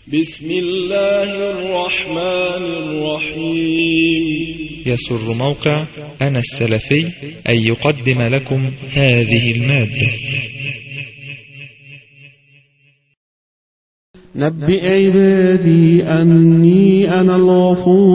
بسم الله الرحمن الرحيم. يسر موقع أنا السلفي أن يقدم لكم هذه المادة. نبئ عبادي أني أنا الغفور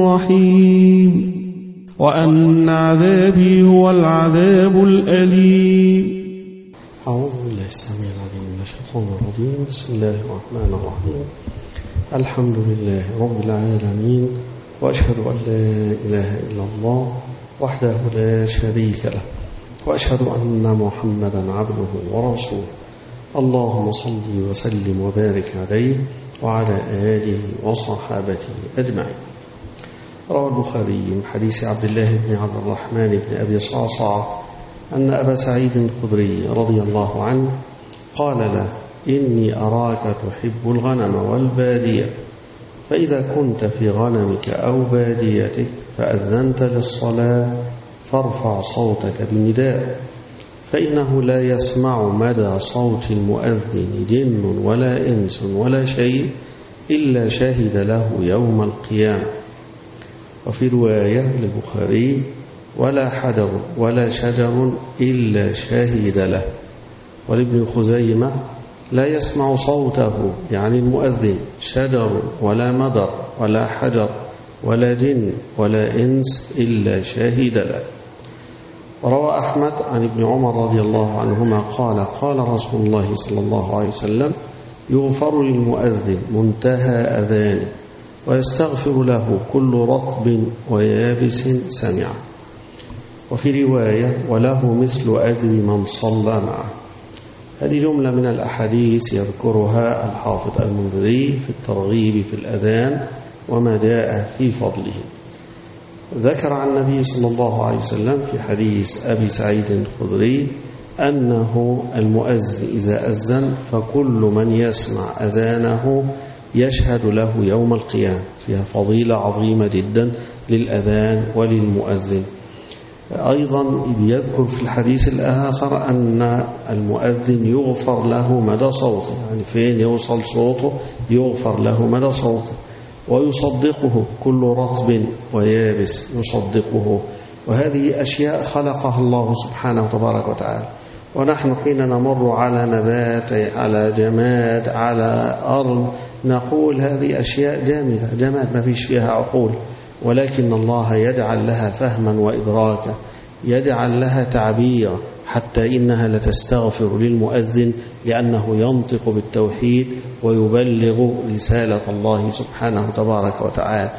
الرحيم وأن عذابي هو العذاب الأليم. أعوذ بالله السميع العليم من الشيطان الرجيم. بسم الله الرحمن الرحيم. الحمد لله رب العالمين، وأشهد أن لا إله إلا الله وحده لا شريك له، وأشهد أن محمدا عبده ورسوله. اللهم صل وسلم وبارك عليه وعلى آله وصحابته أجمعين. روى البخاري من حديث عبد الله بن عبد الرحمن بن أبي صعصع أن أبا سعيد الخدري رضي الله عنه قال له: إني أراك تحب الغنم والبادية، فإذا كنت في غنمك أو باديتك فأذنت للصلاة فارفع صوتك بالنداء، فإنه لا يسمع مدى صوت المؤذن جن ولا إنس ولا شيء إلا شهد له يوم القيامة. وفي رواية للبخاري: ولا حجر ولا شجر إلا شهد له. ولابن خزيمة: لا يسمع صوته يعني المؤذن شجر ولا مدر ولا حجر ولا جن ولا إنس إلا شهد له. وروى أحمد عن ابن عمر رضي الله عنهما قال: قال رسول الله صلى الله عليه وسلم: يغفر للمؤذن منتهى أذانه ويستغفر له كل رطب ويابس سمعه. وفي رواية: وله مثل أجر من صلى معه. هذه جملة من الأحاديث يذكرها الحافظ المنذري في الترغيب في الأذان وما جاء في فضله. ذكر عن النبي صلى الله عليه وسلم في حديث أبي سعيد الخدري أنه المؤذن إذا أذن فكل من يسمع أذانه يشهد له يوم القيامة. فيها فضيلة عظيمة جدا للأذان وللمؤذن. أيضا يذكر في الحديث الآخر أن المؤذن يغفر له مدى صوته، يعني فين يوصل صوته يغفر له مدى صوته، ويصدقه كل رطب ويابس يصدقه. وهذه أشياء خلقها الله سبحانه وتبارك وتعالى، ونحن حين نمر على نبات على جماد على أرض نقول هذه أشياء جامدة جماد ما فيش فيها عقول، ولكن الله يجعل لها فهما وإدراكا، يجعل لها تعبيرا، حتى إنها لتستغفر للمؤذن لأنه ينطق بالتوحيد ويبلغ رسالة الله سبحانه تبارك وتعالى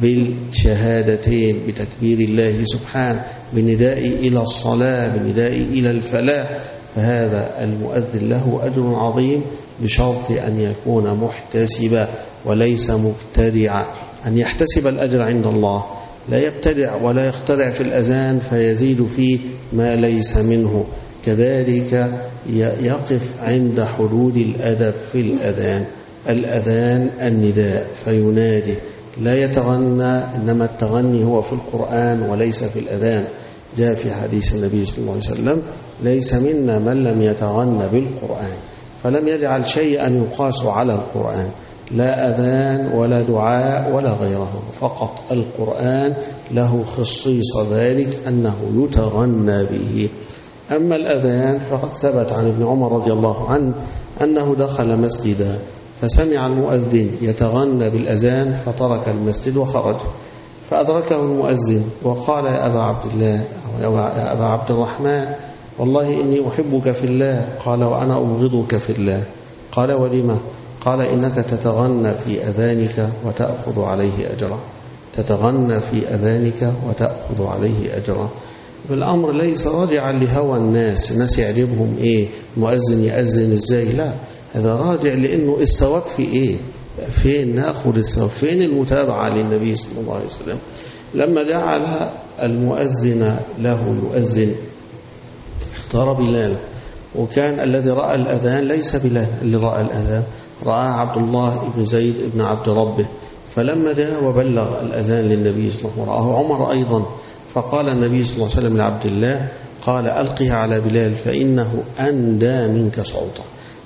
بالشهادتين، بتكبير الله سبحانه، بالنداء إلى الصلاة، بالنداء إلى الفلاح. فهذا المؤذن له أجر عظيم بشرط أن يكون محتسبا وليس مبتدعا، أن يحتسب الأجر عند الله، لا يبتدع ولا يخترع في الأذان فيزيد فيه ما ليس منه. كذلك يقف عند حدود الأدب في الأذان. الأذان النداء فينادي، لا يتغنى، إنما التغني هو في القرآن وليس في الأذان. جاء في حديث النبي صلى الله عليه وسلم: ليس منا من لم يتغنى بالقرآن، فلم يجعل شيئا يقاس على القرآن، لا أذان ولا دعاء ولا غيره، فقط القرآن له خصيص ذلك أنه يتغنى به. أما الأذان فقد ثبت عن ابن عمر رضي الله عنه أنه دخل مسجدا فسمع المؤذن يتغنى بالأذان فترك المسجد وخرج، فأدركه المؤذن وقال: يا أبا عبد الله أو يا أبا عبد الرحمن، والله إني أحبك في الله. قال: وأنا أبغضك في الله. قال: ولما؟ قال: إنك تتغنى في أذانك وتأخذ عليه أجرا، تتغنى في أذانك وتأخذ عليه أجرا. بالأمر ليس راجعا لهوى الناس يعجبهم إيه المؤذن يأذن إزاي، لا، هذا راجع لأنه الثواب في إيه، فين نأخذ الثواب، فين المتابعة للنبي صلى الله عليه وسلم. لما جعل المؤذن له يؤذن اختار بلال، وكان الذي رأى الأذان ليس بلال اللي رأى الأذان، رأى عبد الله بن زيد بن عبد ربه. فلما جاء وبلغ الأذان للنبي صلى الله عليه وسلم ورآه عمر أيضا، فقال النبي صلى الله عليه وسلم لعبد الله: قال: ألقها على بلال فإنه أندى منك صوتا.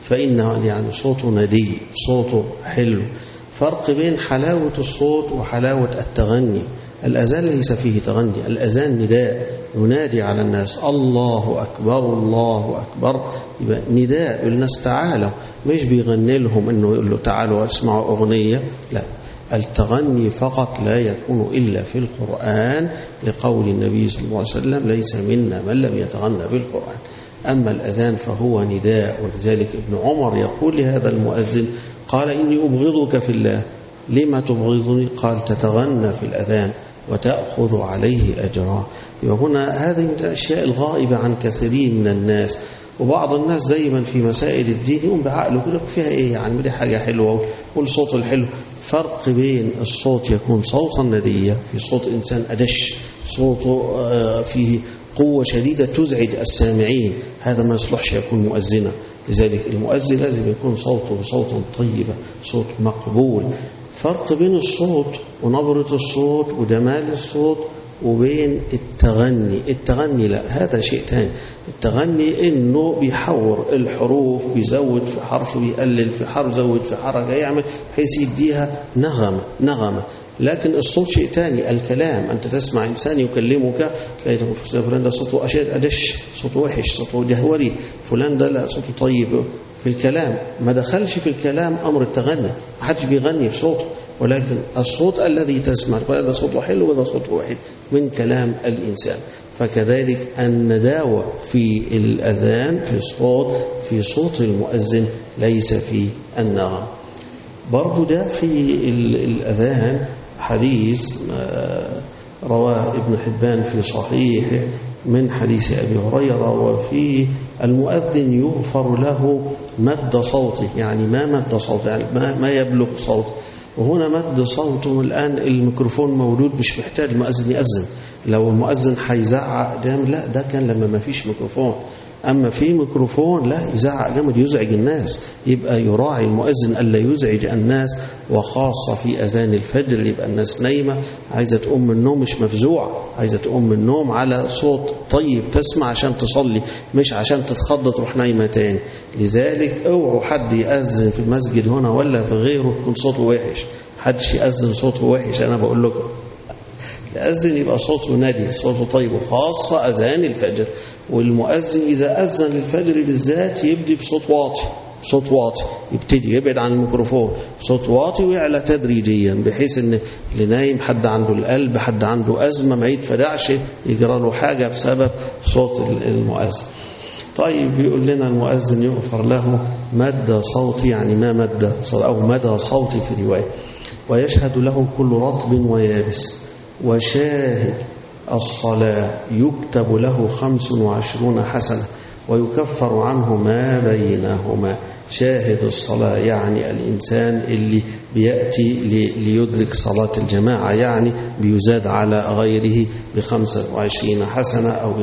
فإنه يعني صوته ندي، صوته حلو. فرق بين حلاوة الصوت وحلاوة التغني. الأذان ليس فيه تغني، الأذان نداء، ينادي على الناس الله أكبر الله أكبر، يبقى نداء للناس تعالوا، مش بيغني لهم إنه يقول له تعالوا اسمعوا أغنية، لا. التغني فقط لا يكون إلا في القرآن، لقول النبي صلى الله عليه وسلم ليس منا من لم يتغنى بالقرآن. أما الأذان فهو نداء. ولذلك ابن عمر يقول لهذا المؤذن قال إني أبغضك في الله. لما تبغضني؟ قال تتغنى في الأذان وتأخذ عليه أجرا. هنا هذه من الأشياء الغائبة عن كثيرين من الناس. وبعض الناس دايما في مسائل الدين يقوم بعقله يقول لك فيها إيه يعني، دي حاجة حلوة والصوت الحلو. فرق بين الصوت يكون صوتا نديا، في صوت إنسان أدش، صوته فيه قوة شديدة تزعج السامعين، هذا ما يصلحش يكون مؤذنا. لذلك المؤذن لازم يكون صوته صوتا طيبا، صوت مقبول. فرق بين الصوت ونبرة الصوت وجمال الصوت وبين التغني. التغني لا، هذا شيء تاني. التغني إنه بيحور الحروف، بيزود في حرف، بيقلل في حرف، يزود في حركة، يعمل بحيث يديها نغمة. لكن الصوت شيء تاني. الكلام، أنت تسمع إنسان يكلمك تلاقي فلان ده صوته أدش، صوته وحش، صوته جهوري، فلان ده لا صوته طيب. في الكلام ما دخلش في الكلام أمر التغني، ما حدش بيغني بصوته، ولكن الصوت الذي تسمع هذا صوته حلو وهذا صوته وحش من كلام الإنسان. فكذلك النداوة في الأذان في صوت المؤذن ليس في النغم. برضو ده في الأذان حديث رواه ابن حبان في صحيحه من حديث أبي هريرة، وفي المؤذن يغفر له مد صوته، يعني ما مد صوته، يعني ما يبلغ صوته. وهنا مد صوته الآن الميكروفون موجود، مش محتاج المؤذن يأذن. لو المؤذن هيزعق جامد لا، ده كان لما ما فيش ميكروفون. أما في ميكروفون لا، يزعق جامد يزعج الناس، يبقى يراعي المؤذن ألا يزعج الناس. وخاصة في أذان الفجر يبقى الناس نايمة عايزة تقوم من النوم، مش مفزوعة، عايزة تقوم من النوم على صوت طيب تسمع عشان تصلي، مش عشان تتخض تروح نايمة تاني. لذلك اوعوا حد يأذن في المسجد هنا ولا في غيره يكون صوته وحش. حدش يأذن صوته وحش، أنا بقول لكم يأذن يبقى صوته نادي، صوته طيب، وخاصة أذان الفجر. والمؤذن إذا أذن للفجر بالذات يبدي بصوت واطي، صوت واطي، يبتدي يبعد عن الميكروفون، صوت واطي ويعلى تدريجيا، بحيث ان اللي نايم حد عنده القلب، حد عنده أزمة، ما يتفدعش يجرى له حاجة بسبب صوت المؤذن. طيب بيقول لنا المؤذن يغفر له مد صوتي، يعني ما مد أو مدى صوتي في رواية. ويشهد له كل رطب ويابس. وشاهد الصلاة يكتب له 25 حسنة ويكفر عنه ما بينهما. شاهد الصلاة يعني الإنسان اللي بيأتي ليدرك صلاة الجماعة، يعني بيزاد على غيره ب25 حسنة أو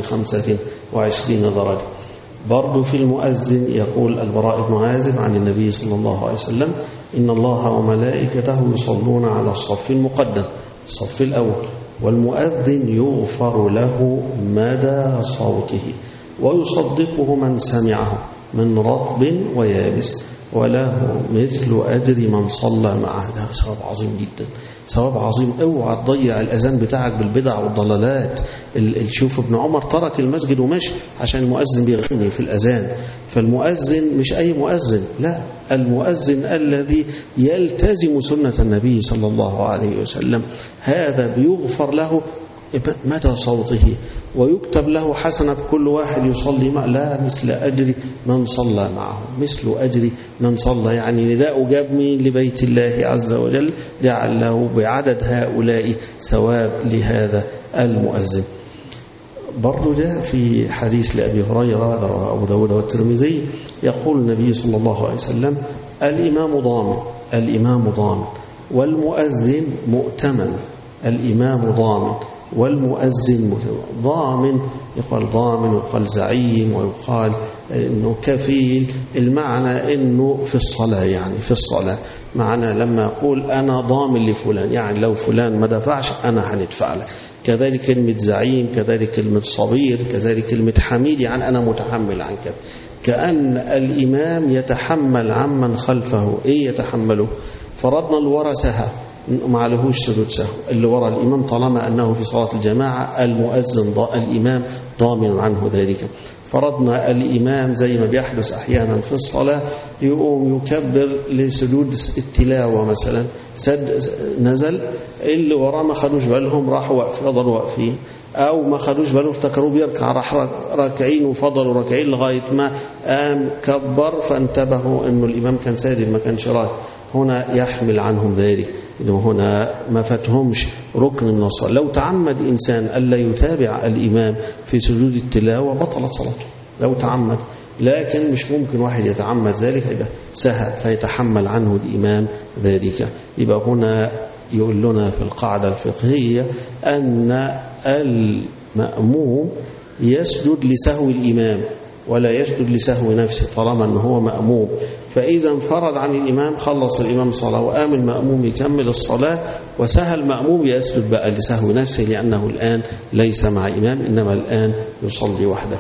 ب25 درجة. برضو في المؤذن يقول البراء بن عازب عن النبي صلى الله عليه وسلم: إن الله وملائكته يصلون على الصف المقدم، الصف الأول، والمؤذن يغفر له مدى صوته ويصدقه من سمعه من رطب ويابس، وله مثل أجر من صلى معه. ده ثواب عظيم جدا، ثواب عظيم. اوعى تضيع الأذان بتاعك بالبدع والضلالات. شوف ابن عمر ترك المسجد ومشي عشان المؤذن بيغني في الأذان. فالمؤذن مش أي مؤذن، لا، المؤذن الذي يلتزم سنة النبي صلى الله عليه وسلم، هذا بيغفر له مدى صوته ويكتب له حسنة كل واحد يصلي معه، لا مثل أجر من صلى معه، مثل أجر من صلى. يعني نداء جاب مين لبيت الله عز وجل، جعل له بعدد هؤلاء ثواب لهذا المؤذن. برضو جاء في حديث لأبي هريرة رواه أبو داود والترمذي، يقول النبي صلى الله عليه وسلم: الإمام ضامن والمؤذن مؤتمن. الإمام ضامن والمؤذن ضامن، يقال ضامن ويقال زعيم ويقال إنه كفيل. المعنى إنه في الصلاة، يعني في الصلاة معنى لما يقول أنا ضامن لفلان، يعني لو فلان ما دفعش أنا هندفع لك. كذلك كلمة زعيم، كذلك كلمة صبير، كذلك كلمة حميد، يعني أنا متحمل عن كذا. كأن الإمام يتحمل عمن خلفه. إيه يتحمله؟ فرضنا الورا سهى ما عليهوش سجود سهو، اللي ورا الإمام طالما أنه في صلاة الجماعة المؤذن الإمام ضامن عنه ذلك. فرضنا الإمام زي ما بيحدث أحيانا في الصلاة يقوم يكبر لسجود التلاوة مثلا، نزل اللي وراه ما خدوش بالهم راحوا فضلوا واقفين، أو ما خدوش بالهم افتكروا بيركع راح راكعين وفضلوا راكعين لغاية ما قام كبر فانتبهوا أنه الإمام كان ساجد ما كانش راكع. هنا يحمل عنهم ذلك، إنه هنا ما فاتهمش ركن من الصلاة. لو تعمد إنسان ألا يتابع الإمام في سجود التلاوة بطلت صلاته لو تعمد، لكن مش ممكن واحد يتعمد ذلك، يبقى سهى فيتحمل عنه الإمام ذلك. يبقى هنا يقول لنا في القاعدة الفقهية أن المأموم يسجد لسهو الإمام ولا يسجد لسهو نفسه طالما أنه هو مأموم. فإذا انفرد عن الإمام خلص الإمام الصلاة وقام المأموم يكمل الصلاة، وسهى المأموم يسجد بقى لسهو نفسه لأنه الآن ليس مع إمام إنما الآن يصلي وحده.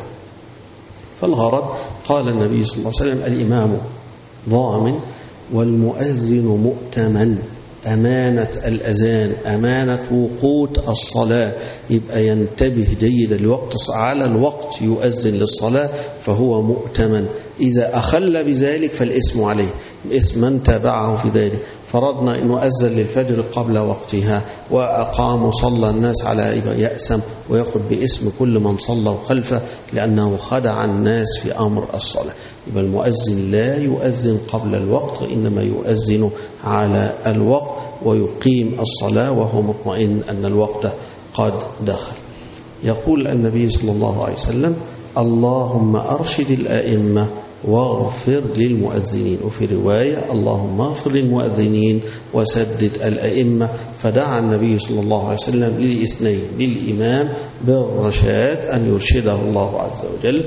فالغرض قال النبي صلى الله عليه وسلم الإمام ضامن والمؤذن مؤتمن. أمانة الأذان أمانة وقوت الصلاة، يبقى ينتبه جيدا الوقت على الوقت يؤذن للصلاة فهو مؤتمن. إذا أخل بذلك فالاسم عليه، اسم من تابعه في ذلك. فرضنا أنه أذن للفجر قبل وقتها وأقام وصلى الناس على يأسم ويأخذ باسم كل من صلى خلفه لأنه خدع الناس في أمر الصلاة. يبقى المؤذن لا يؤذن قبل الوقت إنما يؤذن على الوقت ويقيم الصلاة وهو مطمئن أن الوقت قد دخل. يقول النبي صلى الله عليه وسلم اللهم أرشد الأئمة واغفر للمؤذنين، وفي رواية اللهم اغفر للمؤذنين وسدد الأئمة. فدعا النبي صلى الله عليه وسلم للاثنين، للإمام بالرشاد أن يرشده الله عز وجل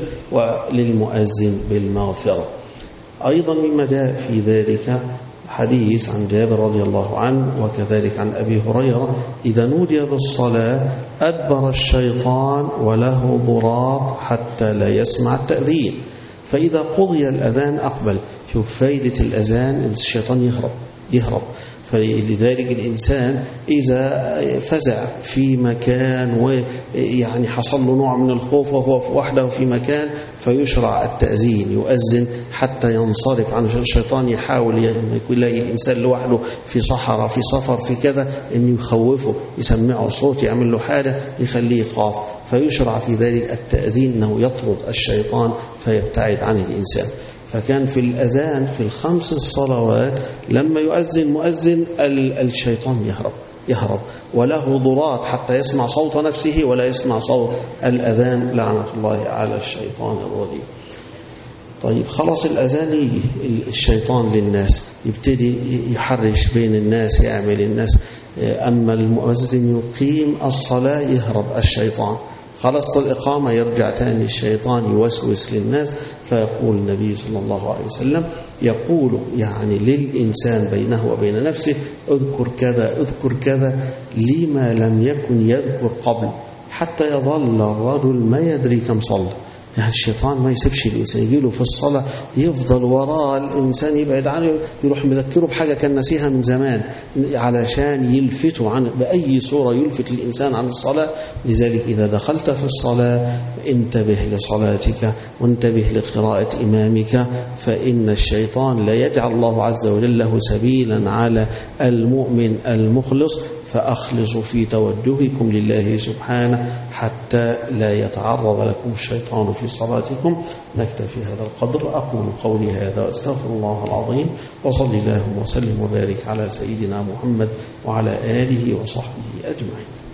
وللمؤذن بالمغفرة. أيضا مما جاء في ذلك حديث عن جابر رضي الله عنه وكذلك عن أبي هريرة إذا نودي بالصلاة أدبر الشيطان وله ضراط حتى لا يسمع التأذين، فإذا قضي الأذان أقبل. شوف فايدة الأذان، الشيطان يهرب. فلذلك الإنسان إذا فزع في مكان ويعني حصل له نوع من الخوف وهو وحده في مكان فيشرع التأذين، يؤذن حتى ينصرف عن الشيطان. يحاول يلاقي الإنسان لوحده في صحراء في سفر في كذا إنه يخوفه، يسمعه صوت يعمل له حاجة يخليه يخاف، فيشرع في ذلك التأذين أنه يطرد الشيطان فيبتعد عن الإنسان. فكان في الأذان في الخمس الصلوات لما يؤذن مؤذن الشيطان يهرب وله ضراط حتى يسمع صوت نفسه ولا يسمع صوت الأذان، لعنة الله على الشيطان الرجيم. طيب خلاص الأذان يجي الشيطان للناس يبتدي يحرش بين الناس يعمل الناس، أما المؤذن يقيم الصلاة يهرب الشيطان. خلصت الإقامة يرجع تاني الشيطان يوسوس للناس. فيقول النبي صلى الله عليه وسلم يقول يعني للإنسان بينه وبين نفسه اذكر كذا اذكر كذا لما لم يكن يذكر قبل، حتى يظل الرجل ما يدري كم صلى. يعني الشيطان ما يسيبش الإنسان يجيله في الصلاة يفضل وراء الإنسان يبعد عنه، يروح مذكره بحاجة كان نسيها من زمان علشان يلفته عن بأي صورة يلفت الإنسان عن الصلاة. لذلك إذا دخلت في الصلاة انتبه لصلاتك وانتبه لقراءة إمامك، فإن الشيطان لا يجعل الله عز وجل له سبيلا على المؤمن المخلص. فأخلصوا في توجهكم لله سبحانه حتى لا يتعرض لكم الشيطان في صلاتكم. نكتفي هذا القدر. أقول قولي هذا وأستغفر الله العظيم، وصلي اللهم وسلم وبارك على سيدنا محمد وعلى آله وصحبه أجمعين.